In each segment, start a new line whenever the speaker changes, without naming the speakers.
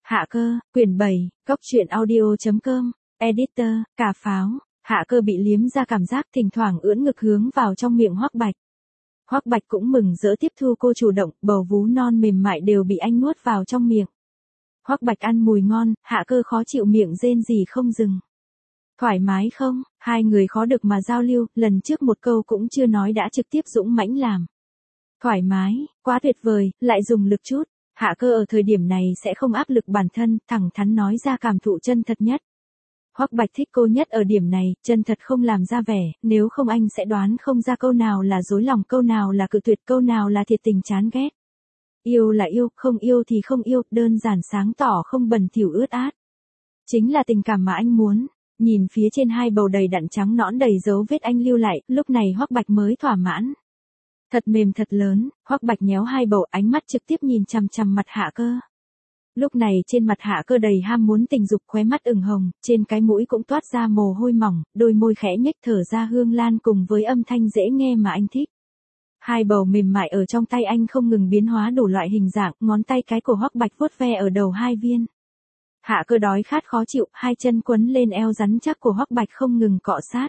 Hạ cơ, quyển 7, góc truyện audio.com, editor, cà pháo. Hạ cơ bị liếm ra cảm giác thỉnh thoảng ưỡn ngực hướng vào trong miệng Hoắc Bạch. Hoắc Bạch cũng mừng rỡ tiếp thu cô chủ động, bầu vú non mềm mại đều bị anh nuốt vào trong miệng. Hoắc Bạch ăn mùi ngon, Hạ cơ khó chịu miệng rên rỉ không dừng. Thoải mái không? Hai người khó được mà giao lưu, lần trước một câu cũng chưa nói đã trực tiếp dũng mãnh làm. Thoải mái, quá tuyệt vời, lại dùng lực chút. Hạ cơ ở thời điểm này sẽ không áp lực bản thân, thẳng thắn nói ra cảm thụ chân thật nhất. Hoắc Bạch thích cô nhất ở điểm này, chân thật không làm ra vẻ, nếu không anh sẽ đoán không ra câu nào là dối lòng, câu nào là cự tuyệt, câu nào là thiệt tình chán ghét. Yêu là yêu, không yêu thì không yêu, đơn giản sáng tỏ không bẩn thỉu ướt át. Chính là tình cảm mà anh muốn. Nhìn phía trên hai bầu đầy đặn trắng nõn đầy dấu vết anh lưu lại, lúc này Hoắc Bạch mới thỏa mãn. Thật mềm thật lớn, Hoắc Bạch nhéo hai bầu, ánh mắt trực tiếp nhìn chằm chằm mặt Hạ cơ. Lúc này trên mặt Hạ cơ đầy ham muốn tình dục, khóe mắt ửng hồng, trên cái mũi cũng toát ra mồ hôi mỏng, đôi môi khẽ nhếch thở ra hương lan cùng với âm thanh dễ nghe mà anh thích. Hai bầu mềm mại ở trong tay anh không ngừng biến hóa đủ loại hình dạng, ngón tay cái của Hoắc Bạch vuốt ve ở đầu hai viên. Hạ cơ đói khát khó chịu, hai chân quấn lên eo rắn chắc của Hoắc Bạch không ngừng cọ sát.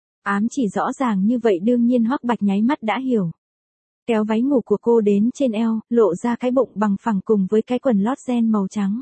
Ám chỉ rõ ràng như vậy đương nhiên Hoắc Bạch nháy mắt đã hiểu. Kéo váy ngủ của cô đến trên eo, lộ ra cái bụng bằng phẳng cùng với cái quần lót ren màu trắng.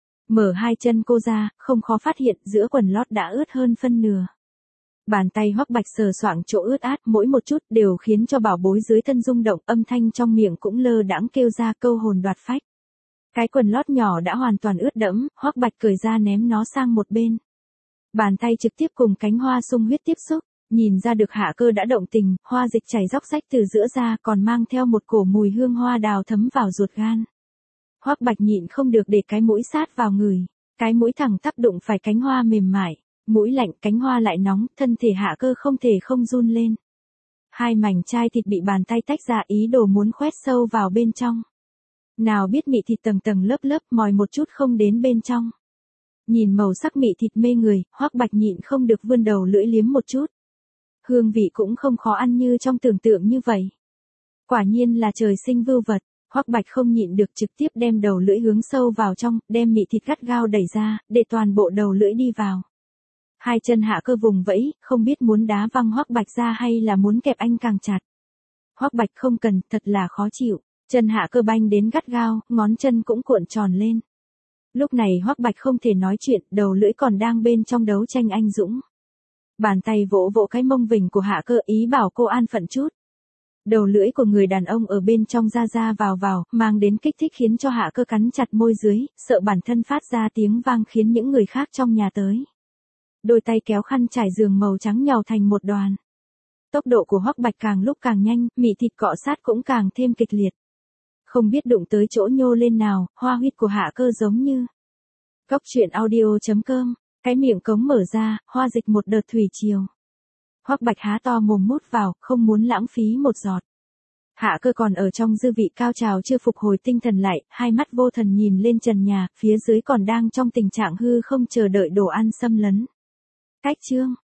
Mở hai chân cô ra, không khó phát hiện giữa quần lót đã ướt hơn phân nửa. Bàn tay Hoắc Bạch sờ soạng chỗ ướt át mỗi một chút đều khiến cho bảo bối dưới thân rung động, âm thanh trong miệng cũng lơ đãng kêu ra câu hồn đoạt phách. Cái quần lót nhỏ đã hoàn toàn ướt đẫm, Hoắc Bạch cởi ra ném nó sang một bên. Bàn tay trực tiếp cùng cánh hoa sung huyết tiếp xúc, nhìn ra được Hạ cơ đã động tình, hoa dịch chảy róc rách từ giữa da còn mang theo một cổ mùi hương hoa đào thấm vào ruột gan. Hoắc Bạch nhịn không được để cái mũi sát vào người, cái mũi thẳng tắp đụng phải cánh hoa mềm mại, mũi lạnh cánh hoa lại nóng, thân thể Hạ cơ không thể không run lên. Hai mảnh chai thịt bị bàn tay tách ra ý đồ muốn khoét sâu vào bên trong. Nào biết mị thịt tầng tầng lớp lớp mòi một chút không đến bên trong. Nhìn màu sắc mị thịt mê người, Hoắc Bạch nhịn không được vươn đầu lưỡi liếm một chút. Hương vị cũng không khó ăn như trong tưởng tượng như vậy. Quả nhiên là trời sinh vưu vật, Hoắc Bạch không nhịn được trực tiếp đem đầu lưỡi hướng sâu vào trong, đem mị thịt gắt gao đẩy ra, để toàn bộ đầu lưỡi đi vào. Hai chân Hạ cơ vùng vẫy, không biết muốn đá văng Hoắc Bạch ra hay là muốn kẹp anh càng chặt. Hoắc Bạch không cần, thật là khó chịu. Chân Hạ cơ banh đến gắt gao, ngón chân cũng cuộn tròn lên. Lúc này Hoắc Bạch không thể nói chuyện, đầu lưỡi còn đang bên trong đấu tranh anh dũng. Bàn tay vỗ vỗ cái mông vình của Hạ cơ ý bảo cô an phận chút. Đầu lưỡi của người đàn ông ở bên trong ra ra vào, mang đến kích thích khiến cho Hạ cơ cắn chặt môi dưới, sợ bản thân phát ra tiếng vang khiến những người khác trong nhà tới. Đôi tay kéo khăn trải giường màu trắng nhào thành một đoàn. Tốc độ của Hoắc Bạch càng lúc càng nhanh, mị thịt cọ sát cũng càng thêm kịch liệt. Không biết đụng tới chỗ nhô lên nào, hoa huyết của Hạ cơ giống như. Góc truyện audio.com, cái miệng cống mở ra, hoa dịch một đợt thủy triều. Hoắc Bạch há to mồm mút vào, không muốn lãng phí một giọt. Hạ cơ còn ở trong dư vị cao trào chưa phục hồi tinh thần lại, hai mắt vô thần nhìn lên trần nhà, phía dưới còn đang trong tình trạng hư không chờ đợi đồ ăn xâm lấn. Cách chương.